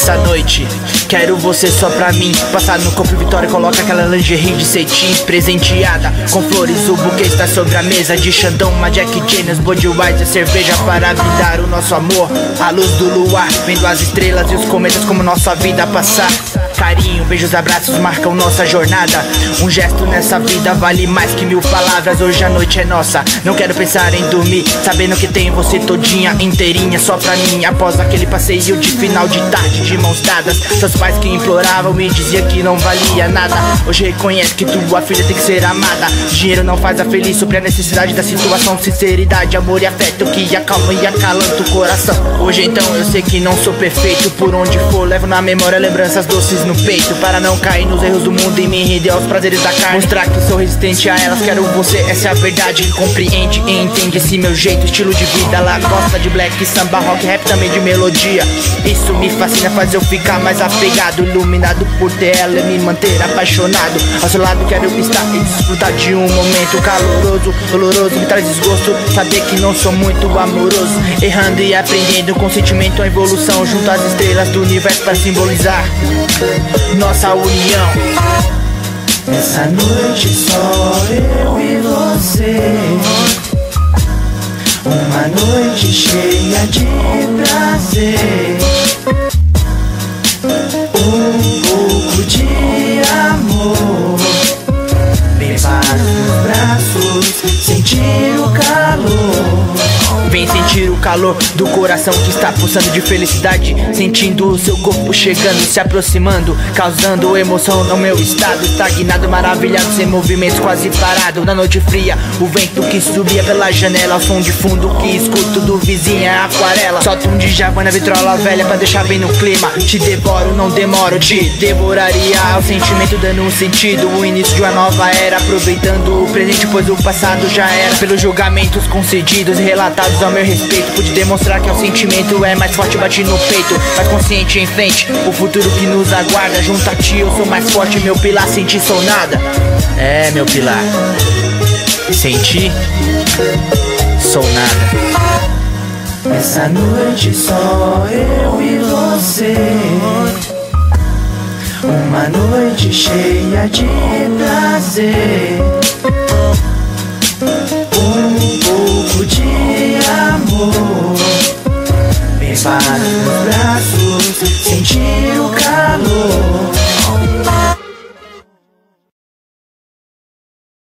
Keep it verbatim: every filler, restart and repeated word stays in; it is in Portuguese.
Nessa noite, quero você só pra mim. Passar no corpo Vitória, coloca aquela lingerie de cetim. Presenteada com flores, o buquê está sobre a mesa. De Xandão, uma Jack Daniels, Budweiser, cerveja para brindar o nosso amor. A luz do luar, vendo as estrelas e os cometas como nossa vida passar. Carinho, beijos, abraços marcam nossa jornada. Um gesto nessa vida vale mais que mil palavras. Hoje a noite é nossa, não quero pensar em dormir, sabendo que tenho você todinha, inteirinha, só pra mim. Após aquele passeio de final de tarde, de mãos dadas, seus pais que imploravam e diziam que não valia nada, hoje reconhece que tua filha tem que ser amada. Dinheiro não faz a feliz, sobre a necessidade da situação. Sinceridade, amor e afeto que acalma e acalanta o coração. Hoje então eu sei que não sou perfeito, por onde for levo na memória lembranças doces no peito, para não cair nos erros do mundo e me render aos prazeres da carne. Mostrar que sou resistente a elas, quero você, essa é a verdade. Compreende e entende esse meu jeito, estilo de vida. Ela gosta de black, samba, rock, rap, também de melodia. Isso me fascina, faz eu ficar mais apegado, iluminado por ter ela e me manter apaixonado. Ao seu lado quero estar e desfrutar de um momento caloroso, doloroso, me traz desgosto saber que não sou muito amoroso. Errando e aprendendo com sentimento, a evolução junto às estrelas do universo para simbolizar nossa união. Essa noite só eu e você, uma noite cheia de prazer, um pouco de amor, levar nos braços, sentir o calor. Vem sentir o calor do coração que está pulsando de felicidade, sentindo o seu corpo chegando, se aproximando, causando emoção no meu estado. Estagnado, maravilhado, sem movimentos, quase parado. Na noite fria, o vento que subia pela janela, o som de fundo que escuto do vizinho é aquarela. Solta um Djavan na vitrola velha pra deixar bem no clima. Te devoro, não demoro, te devoraria. O sentimento dando um sentido, o início de uma nova era, aproveitando o presente pois o passado já era. Pelos julgamentos concedidos e relatados ao meu respeito, pude demonstrar que o sentimento é mais forte, bate no peito, mais consciente em frente, o futuro que nos aguarda. Junto a ti eu sou mais forte, meu pilar, sem ti sou nada. É, meu pilar, sem ti sou nada. Essa noite só eu e você, uma noite cheia de prazer, um pouco de amor, levar nos braços, sentir o calor.